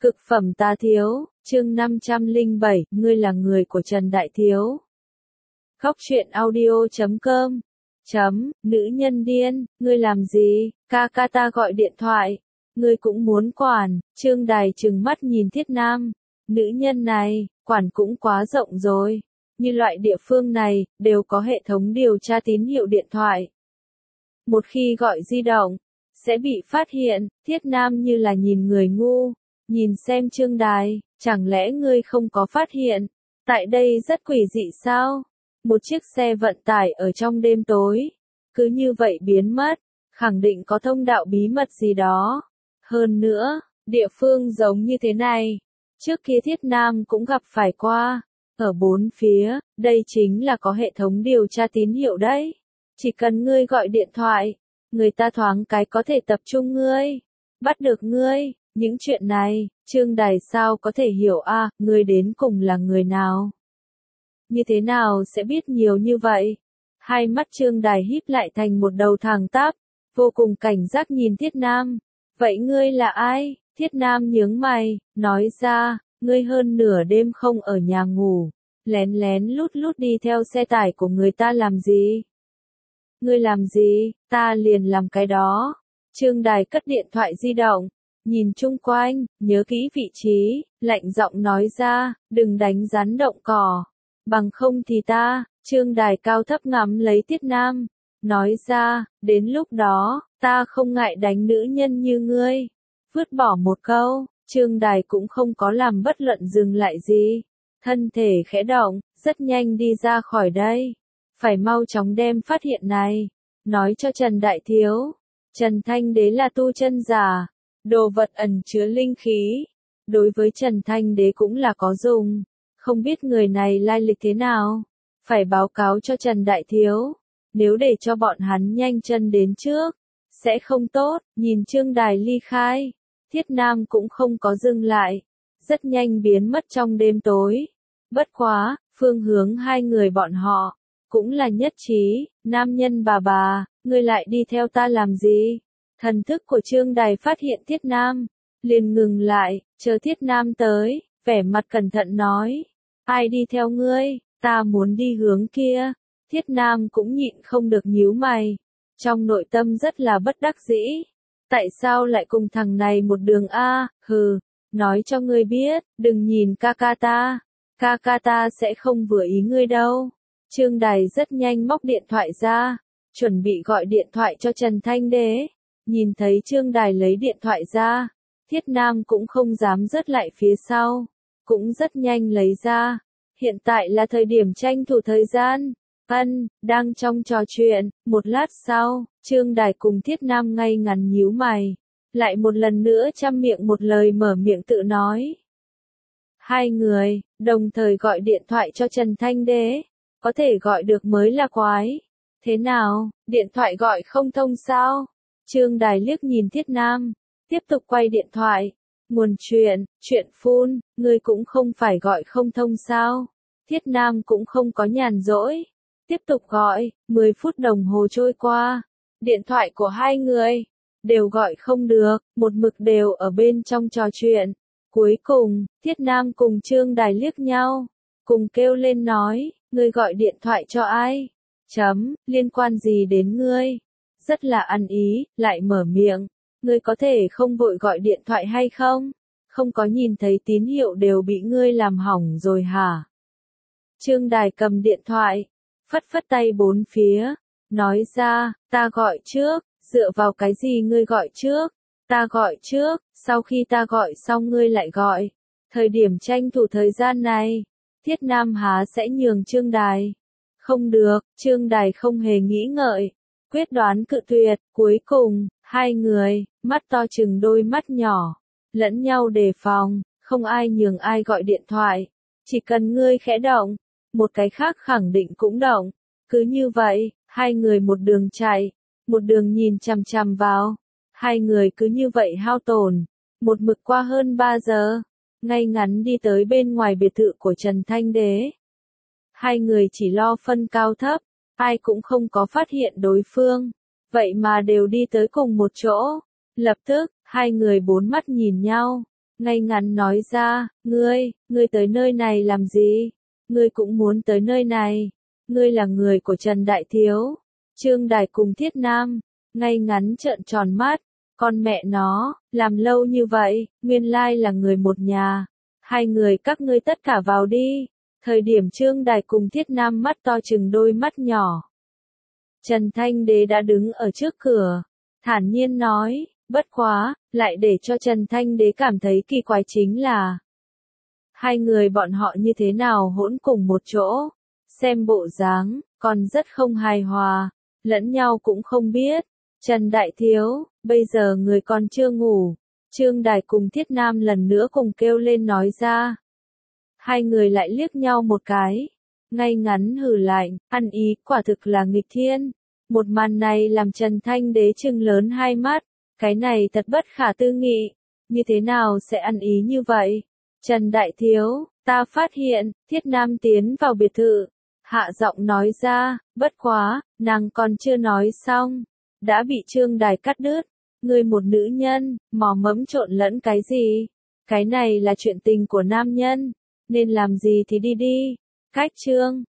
Cực phẩm tá thiếu, chương 507, ngươi là người của Trần Đại Thiếu. Khóc chuyện audio.com. Nữ nhân điên, ngươi làm gì, ca ca ta gọi điện thoại. Ngươi cũng muốn quản, Trương Đài trừng mắt nhìn Thiết Nam. Nữ nhân này, quản cũng quá rộng rồi. Như loại địa phương này, đều có hệ thống điều tra tín hiệu điện thoại. Một khi gọi di động, sẽ bị phát hiện. Thiết Nam như là nhìn người ngu. Nhìn xem Trương Đài, chẳng lẽ ngươi không có phát hiện? Tại đây rất quỷ dị sao? Một chiếc xe vận tải ở trong đêm tối, cứ như vậy biến mất, khẳng định có thông đạo bí mật gì đó. Hơn nữa, địa phương giống như thế này, trước kia Thiết Nam cũng gặp phải qua. Ở bốn phía, đây chính là có hệ thống điều tra tín hiệu đấy. Chỉ cần ngươi gọi điện thoại, người ta thoáng cái có thể tập trung ngươi, bắt được ngươi. Những chuyện này, Trương Đài sao có thể hiểu a? Ngươi đến cùng là người nào? Như thế nào sẽ biết nhiều như vậy? Hai mắt Trương Đài híp lại thành một đầu thẳng tắp, vô cùng cảnh giác nhìn Thiết Nam. Vậy ngươi là ai? Thiết Nam nhướng mày, nói ra, ngươi hơn nửa đêm không ở nhà ngủ, lén lén lút lút đi theo xe tải của người ta làm gì? Ngươi làm gì, ta liền làm cái đó. Trương Đài cất điện thoại di động. Nhìn chung quanh, nhớ kỹ vị trí, lạnh giọng nói ra, đừng đánh rắn động cỏ. Bằng không thì ta, Trương Đài cao thấp ngắm lấy Thiết Nam. Nói ra, đến lúc đó, ta không ngại đánh nữ nhân như ngươi. Vứt bỏ một câu, Trương Đài cũng không có làm bất luận dừng lại gì. Thân thể khẽ động, rất nhanh đi ra khỏi đây. Phải mau chóng đem phát hiện này. Nói cho Trần Đại Thiếu. Trần Thanh Đế là tu chân giả. Đồ vật ẩn chứa linh khí, đối với Trần Thanh Đế cũng là có dùng. Không biết người này lai lịch thế nào, phải báo cáo cho Trần Đại Thiếu. Nếu để cho bọn hắn nhanh chân đến trước, sẽ không tốt. Nhìn Trương Đài ly khai, Thiết Nam cũng không có dừng lại, rất nhanh biến mất trong đêm tối. Bất quá, phương hướng hai người bọn họ cũng là nhất trí. Nam nhân bà, ngươi lại đi theo ta làm gì? Thần thức của Trương Đài phát hiện Thiết Nam, liền ngừng lại, chờ Thiết Nam tới, vẻ mặt cẩn thận nói, ai đi theo ngươi, ta muốn đi hướng kia. Thiết Nam cũng nhịn không được nhíu mày, trong nội tâm rất là bất đắc dĩ, tại sao lại cùng thằng này một đường a? Hừ, nói cho ngươi biết, đừng nhìn ca ca ta sẽ không vừa ý ngươi đâu. Trương Đài rất nhanh móc điện thoại ra, chuẩn bị gọi điện thoại cho Trần Thanh Đế. Nhìn thấy Trương Đài lấy điện thoại ra, Thiết Nam cũng không dám rớt lại phía sau, cũng rất nhanh lấy ra. Hiện tại là thời điểm tranh thủ thời gian. Đang trong trò chuyện, một lát sau, Trương Đài cùng Thiết Nam ngay ngắn nhíu mày, lại một lần nữa trăm miệng một lời mở miệng tự nói. Hai người, đồng thời gọi điện thoại cho Trần Thanh Đế, có thể gọi được mới là quái. Thế nào, điện thoại gọi không thông sao? Trương Đài liếc nhìn Thiết Nam, tiếp tục quay điện thoại. Nguồn chuyện phun, ngươi cũng không phải gọi không thông sao? Thiết Nam cũng không có nhàn rỗi, tiếp tục gọi. 10 phút đồng hồ trôi qua, điện thoại của hai người đều gọi không được, một mực đều ở bên trong trò chuyện. Cuối cùng, Thiết Nam cùng Trương Đài liếc nhau, cùng kêu lên nói, ngươi gọi điện thoại cho ai? Liên quan gì đến ngươi? Rất là ăn ý, lại mở miệng, ngươi có thể không vội gọi điện thoại hay không? Không có nhìn thấy tín hiệu đều bị ngươi làm hỏng rồi hả? Trương Đài cầm điện thoại, phất phất tay bốn phía, nói ra, ta gọi trước. Dựa vào cái gì ngươi gọi trước? Ta gọi trước, sau khi ta gọi xong ngươi lại gọi. Thời điểm tranh thủ thời gian này, Thiết Nam há sẽ nhường Trương Đài? Không được, Trương Đài không hề nghĩ ngợi, quyết đoán cự tuyệt. Cuối cùng, hai người, mắt to chừng đôi mắt nhỏ, lẫn nhau đề phòng, không ai nhường ai gọi điện thoại. Chỉ cần ngươi khẽ động, một cái khác khẳng định cũng động. Cứ như vậy, hai người một đường chạy, một đường nhìn chằm chằm vào. Hai người cứ như vậy hao tổn, một mực qua hơn 3 giờ, ngay ngắn đi tới bên ngoài biệt thự của Trần Thanh Đế. Hai người chỉ lo phân cao thấp, ai cũng không có phát hiện đối phương, vậy mà đều đi tới cùng một chỗ. Lập tức, hai người bốn mắt nhìn nhau, ngay ngắn nói ra, ngươi tới nơi này làm gì? Ngươi cũng muốn tới nơi này. Ngươi là người của Trần Đại Thiếu. Trương Đài cùng Thiết Nam, ngay ngắn trợn tròn mắt. Con mẹ nó, làm lâu như vậy, nguyên lai là người một nhà. Hai người các ngươi tất cả vào đi. Thời điểm Trương Đài cùng Thiết Nam mắt to chừng đôi mắt nhỏ. Trần Thanh Đế đã đứng ở trước cửa, thản nhiên nói, bất quá, lại để cho Trần Thanh Đế cảm thấy kỳ quái chính là hai người bọn họ như thế nào hỗn cùng một chỗ, xem bộ dáng, còn rất không hài hòa, lẫn nhau cũng không biết. Trần Đại Thiếu, bây giờ người còn chưa ngủ. Trương Đài cùng Thiết Nam lần nữa cùng kêu lên nói ra. Hai người lại liếc nhau một cái, ngay ngắn hừ lạnh, ăn ý quả thực là nghịch thiên. Một màn này làm Trần Thanh Đế trừng lớn hai mắt, cái này thật bất khả tư nghị, như thế nào sẽ ăn ý như vậy? Trần Đại Thiếu, ta phát hiện, Thiết Nam tiến vào biệt thự, hạ giọng nói ra, bất quá, nàng còn chưa nói xong, đã bị Trương Đài cắt đứt. Ngươi một nữ nhân, mò mẫm trộn lẫn cái gì? Cái này là chuyện tình của nam nhân, nên làm gì thì đi đi. Cách Trương